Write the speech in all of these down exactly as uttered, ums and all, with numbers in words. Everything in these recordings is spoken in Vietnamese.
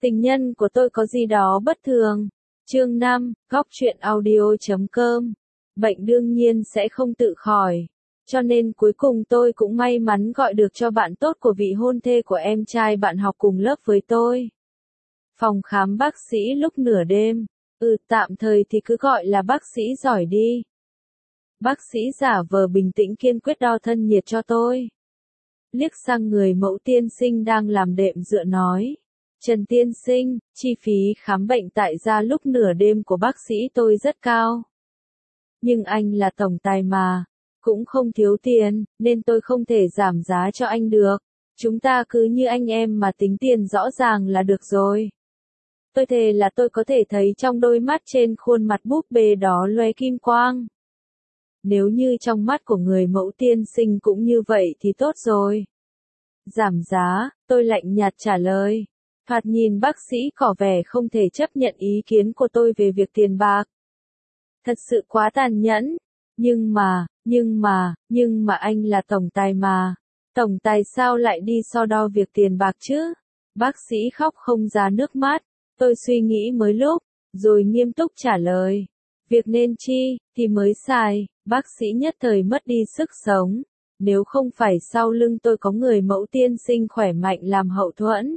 Tình nhân của tôi có gì đó bất thường. Chương năm, góc truyện audio chấm com. Bệnh đương nhiên sẽ không tự khỏi. Cho nên cuối cùng tôi cũng may mắn gọi được cho bạn tốt của vị hôn thê của em trai bạn học cùng lớp với tôi. Phòng khám bác sĩ lúc nửa đêm. Ừ, tạm thời thì cứ gọi là bác sĩ giỏi đi. Bác sĩ giả vờ bình tĩnh kiên quyết đo thân nhiệt cho tôi. Liếc sang người mẫu tiên sinh đang làm đệm dựa nói. Trần tiên sinh, chi phí khám bệnh tại gia lúc nửa đêm của bác sĩ tôi rất cao. Nhưng anh là tổng tài mà, cũng không thiếu tiền, nên tôi không thể giảm giá cho anh được. Chúng ta cứ như anh em mà tính tiền rõ ràng là được rồi. Tôi thề là tôi có thể thấy trong đôi mắt trên khuôn mặt búp bê đó lóe kim quang. Nếu như trong mắt của người mẫu tiên sinh cũng như vậy thì tốt rồi. Giảm giá, tôi lạnh nhạt trả lời. Thoạt nhìn bác sĩ có vẻ không thể chấp nhận ý kiến của tôi về việc tiền bạc. Thật sự quá tàn nhẫn. Nhưng mà, nhưng mà, nhưng mà anh là tổng tài mà. Tổng tài sao lại đi so đo việc tiền bạc chứ? Bác sĩ khóc không ra nước mắt. Tôi suy nghĩ mới lúc, rồi nghiêm túc trả lời. Việc nên chi, thì mới xài. Bác sĩ nhất thời mất đi sức sống. Nếu không phải sau lưng tôi có người mẫu tiên sinh khỏe mạnh làm hậu thuẫn,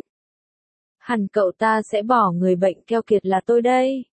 hẳn cậu ta sẽ bỏ người bệnh keo kiệt là tôi đây.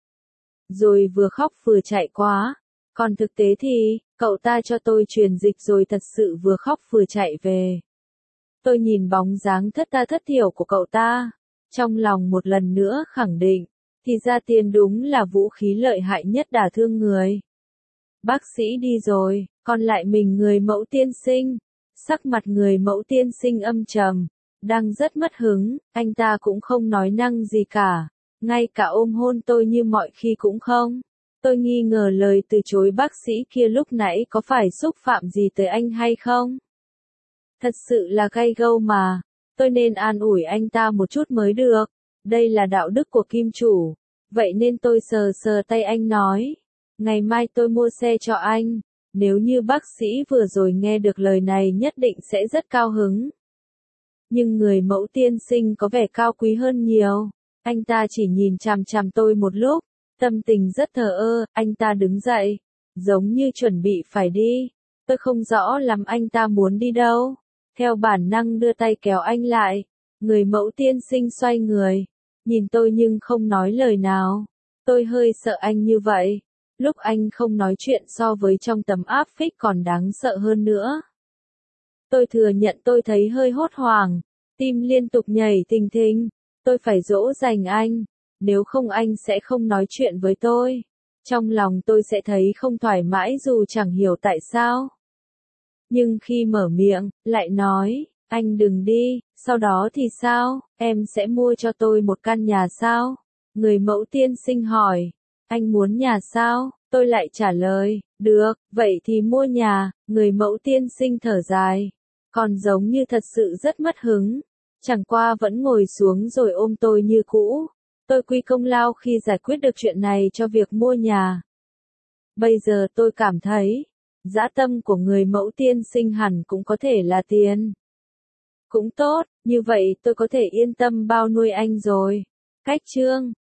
Rồi vừa khóc vừa chạy quá. Còn thực tế thì, cậu ta cho tôi truyền dịch rồi thật sự vừa khóc vừa chạy về. Tôi nhìn bóng dáng thất tha thất thiểu của cậu ta. Trong lòng một lần nữa khẳng định, thì ra tiền đúng là vũ khí lợi hại nhất đả thương người. Bác sĩ đi rồi, còn lại mình người mẫu tiên sinh. Sắc mặt người mẫu tiên sinh âm trầm, đang rất mất hứng, anh ta cũng không nói năng gì cả. Ngay cả ôm hôn tôi như mọi khi cũng không. Tôi nghi ngờ lời từ chối bác sĩ kia lúc nãy có phải xúc phạm gì tới anh hay không? Thật sự là gay gâu mà. Tôi nên an ủi anh ta một chút mới được. Đây là đạo đức của kim chủ. Vậy nên tôi sờ sờ tay anh nói. Ngày mai tôi mua xe cho anh. Nếu như bác sĩ vừa rồi nghe được lời này nhất định sẽ rất cao hứng. Nhưng người mẫu tiên sinh có vẻ cao quý hơn nhiều. Anh ta chỉ nhìn chằm chằm tôi một lúc. Tâm tình rất thờ ơ, anh ta đứng dậy. Giống như chuẩn bị phải đi. Tôi không rõ lắm anh ta muốn đi đâu. Theo bản năng đưa tay kéo anh lại. Người mẫu tiên sinh xoay người. Nhìn tôi nhưng không nói lời nào. Tôi hơi sợ anh như vậy. Lúc anh không nói chuyện so với trong tấm áp phích còn đáng sợ hơn nữa. Tôi thừa nhận tôi thấy hơi hốt hoảng. Tim liên tục nhảy thình thình. Tôi phải dỗ dành anh. Nếu không anh sẽ không nói chuyện với tôi. Trong lòng tôi sẽ thấy không thoải mái dù chẳng hiểu tại sao. Nhưng khi mở miệng, lại nói, anh đừng đi, sau đó thì sao, em sẽ mua cho tôi một căn nhà sao? Người mẫu tiên sinh hỏi, anh muốn nhà sao? Tôi lại trả lời, được, vậy thì mua nhà. Người mẫu tiên sinh thở dài, còn giống như thật sự rất mất hứng. Chẳng qua vẫn ngồi xuống rồi ôm tôi như cũ. Tôi quy công lao khi giải quyết được chuyện này cho việc mua nhà. Bây giờ tôi cảm thấy, dã tâm của người mẫu tiên sinh hẳn cũng có thể là tiền. Cũng tốt, như vậy tôi có thể yên tâm bao nuôi anh rồi. Cách chương